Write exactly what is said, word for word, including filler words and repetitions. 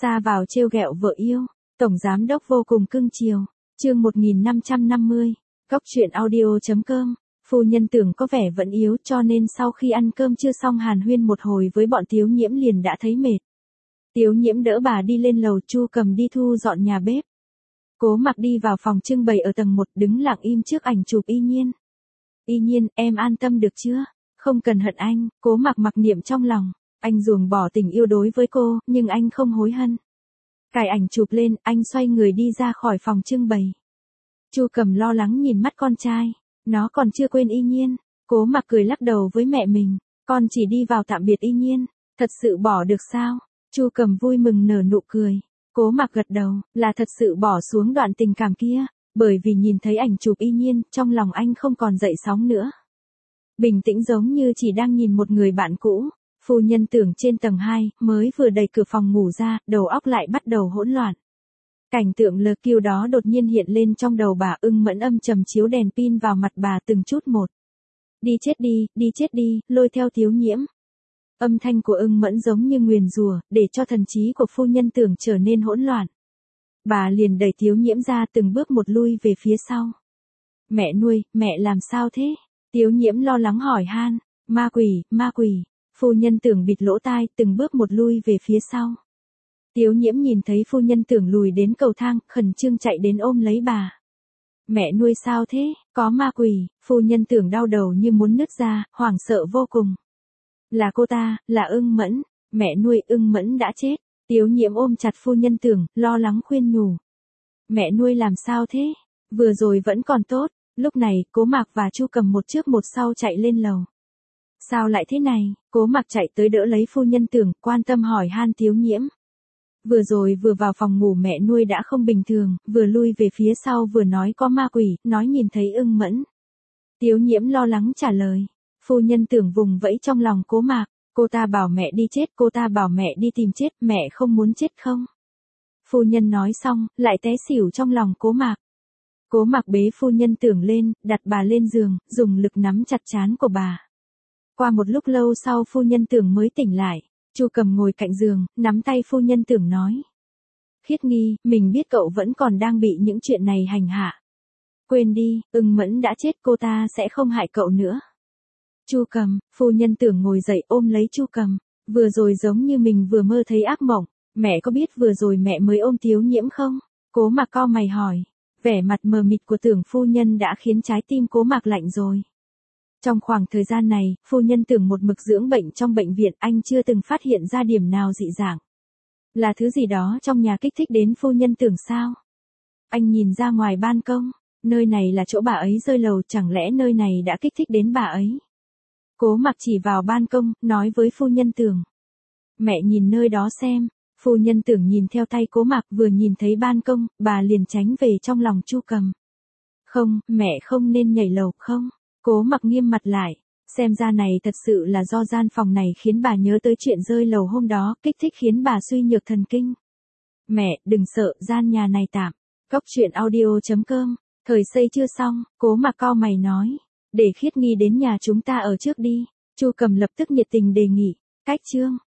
Xa vào trêu ghẹo vợ yêu, tổng giám đốc vô cùng cưng chiều. Chương một nghìn năm trăm năm mươi. Cốc truyện audio chấm com. Phu nhân Tưởng có vẻ vẫn yếu, cho nên sau khi ăn cơm chưa xong hàn huyên một hồi với bọn Tiếu Nhiễm liền đã thấy mệt. Tiếu Nhiễm đỡ bà đi lên lầu, Chu Cầm đi thu dọn nhà bếp. Cố Mặc đi vào phòng trưng bày ở tầng một, đứng lặng im trước ảnh chụp Y Nhiên. Y Nhiên, em an tâm được chưa? Không cần hận anh. Cố Mặc mặc niệm trong lòng. Anh ruồng bỏ tình yêu đối với cô, nhưng anh không hối hận. Cài ảnh chụp lên, anh xoay người đi ra khỏi phòng trưng bày. Chu Cầm lo lắng nhìn mắt con trai. Nó còn chưa quên Y Nhiên. Cố Mặc cười lắc đầu với mẹ mình. Con chỉ đi vào tạm biệt Y Nhiên. Thật sự bỏ được sao? Chu Cầm vui mừng nở nụ cười. Cố Mặc gật đầu, là thật sự bỏ xuống đoạn tình cảm kia. Bởi vì nhìn thấy ảnh chụp Y Nhiên, trong lòng anh không còn dậy sóng nữa. Bình tĩnh giống như chỉ đang nhìn một người bạn cũ. Phu nhân Tưởng trên tầng hai, mới vừa đẩy cửa phòng ngủ ra, đầu óc lại bắt đầu hỗn loạn. Cảnh tượng lờ kiêu đó đột nhiên hiện lên trong đầu bà. Ưng Mẫn âm trầm chiếu đèn pin vào mặt bà từng chút một. Đi chết đi, đi chết đi, lôi theo Tiếu Nhiễm. Âm thanh của Ưng Mẫn giống như nguyền rủa, để cho thần trí của phu nhân Tưởng trở nên hỗn loạn. Bà liền đẩy Tiếu Nhiễm ra, từng bước một lui về phía sau. Mẹ nuôi, mẹ làm sao thế? Tiếu Nhiễm lo lắng hỏi han. Ma quỷ, ma quỷ. Phu nhân Tưởng bịt lỗ tai, từng bước một lui về phía sau. Tiếu Nhiễm nhìn thấy phu nhân Tưởng lùi đến cầu thang, khẩn trương chạy đến ôm lấy bà. Mẹ nuôi sao thế? Có ma quỷ. Phu nhân Tưởng đau đầu như muốn nứt ra, hoảng sợ vô cùng. Là cô ta, là Ưng Mẫn. Mẹ nuôi, Ưng Mẫn đã chết. Tiếu Nhiễm ôm chặt phu nhân Tưởng, lo lắng khuyên nhủ. Mẹ nuôi làm sao thế? Vừa rồi vẫn còn tốt. Lúc này, Cố Mặc và Chu Cầm một trước một sau chạy lên lầu. Sao lại thế này? Cố Mặc chạy tới đỡ lấy phu nhân Tưởng, quan tâm hỏi han Tiếu Nhiễm. Vừa rồi vừa vào phòng ngủ mẹ nuôi đã không bình thường, vừa lui về phía sau vừa nói có ma quỷ, nói nhìn thấy Ưng Mẫn. Tiếu Nhiễm lo lắng trả lời. Phu nhân Tưởng vùng vẫy trong lòng Cố Mặc. Cô ta bảo mẹ đi chết, cô ta bảo mẹ đi tìm chết, mẹ không muốn chết không? Phu nhân nói xong, lại té xỉu trong lòng Cố Mặc. Cố Mặc bế phu nhân Tưởng lên, đặt bà lên giường, dùng lực nắm chặt trán của bà. Qua một lúc lâu sau phu nhân Tưởng mới tỉnh lại. Chu Cầm ngồi cạnh giường, nắm tay phu nhân Tưởng nói. Khiết Nghi, mình biết cậu vẫn còn đang bị những chuyện này hành hạ. Quên đi, Ưng Mẫn đã chết, cô ta sẽ không hại cậu nữa. Chu Cầm, phu nhân Tưởng ngồi dậy ôm lấy Chu Cầm. Vừa rồi giống như mình vừa mơ thấy ác mộng. Mẹ có biết vừa rồi mẹ mới ôm Tiếu Nhiễm không? Cố Mặc cau mày hỏi. Vẻ mặt mờ mịt của Tưởng phu nhân đã khiến trái tim Cố Mặc lạnh rồi. Trong khoảng thời gian này, phu nhân Tưởng một mực dưỡng bệnh trong bệnh viện, anh chưa từng phát hiện ra điểm nào dị dạng. Là thứ gì đó trong nhà kích thích đến phu nhân Tưởng sao? Anh nhìn ra ngoài ban công, nơi này là chỗ bà ấy rơi lầu, chẳng lẽ nơi này đã kích thích đến bà ấy? Cố Mặc chỉ vào ban công, nói với phu nhân Tưởng. Mẹ nhìn nơi đó xem. Phu nhân Tưởng nhìn theo tay Cố Mặc, vừa nhìn thấy ban công, bà liền tránh về trong lòng Chu Cầm. Không, mẹ không nên nhảy lầu không? Cố Mặc nghiêm mặt lại. Xem ra này thật sự là do gian phòng này khiến bà nhớ tới chuyện rơi lầu hôm đó, kích thích khiến bà suy nhược thần kinh. Mẹ, đừng sợ, gian nhà này tạm. Cốc truyện audio chấm com. Thời xây chưa xong, Cố Mặc cau mày nói. Để Khiết Nghi đến nhà chúng ta ở trước đi. Chu Cầm lập tức nhiệt tình đề nghị. Cách chương.